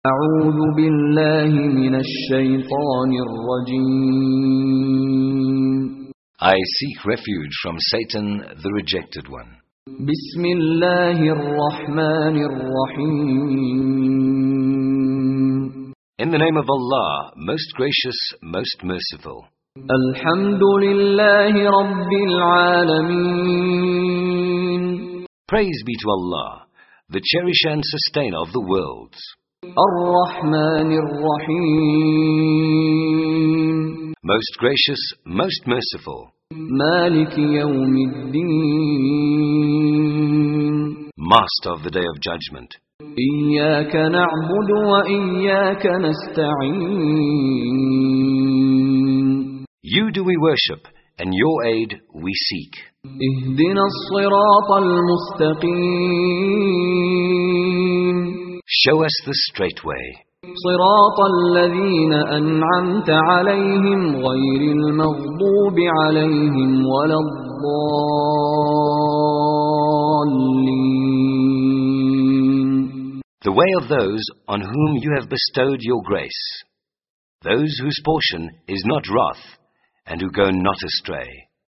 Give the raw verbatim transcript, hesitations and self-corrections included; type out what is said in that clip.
أعوذ بالله من الشيطان الرجيم. I seek refuge from Satan, the rejected one. بسم الله الرحمن الرحيم. In the name of Allah, most gracious, most merciful. الحمد لله رب العالمين. Praise be to Allah, the cherisher and sustainer of the worlds. الرحمن الرحيم. Most gracious, most merciful. مالك يوم الدين. Master of the day of judgment. إياك نعبد وإياك نستعين. You do we worship, and your aid we seek. اهدنا الصراط المستقيم. Show us the straight way. صراط الذين أنعمت عليهم غير المغضوب عليهم ولا الضالين. The way of those on whom you have bestowed your grace, those whose portion is not wrath, and who go not astray.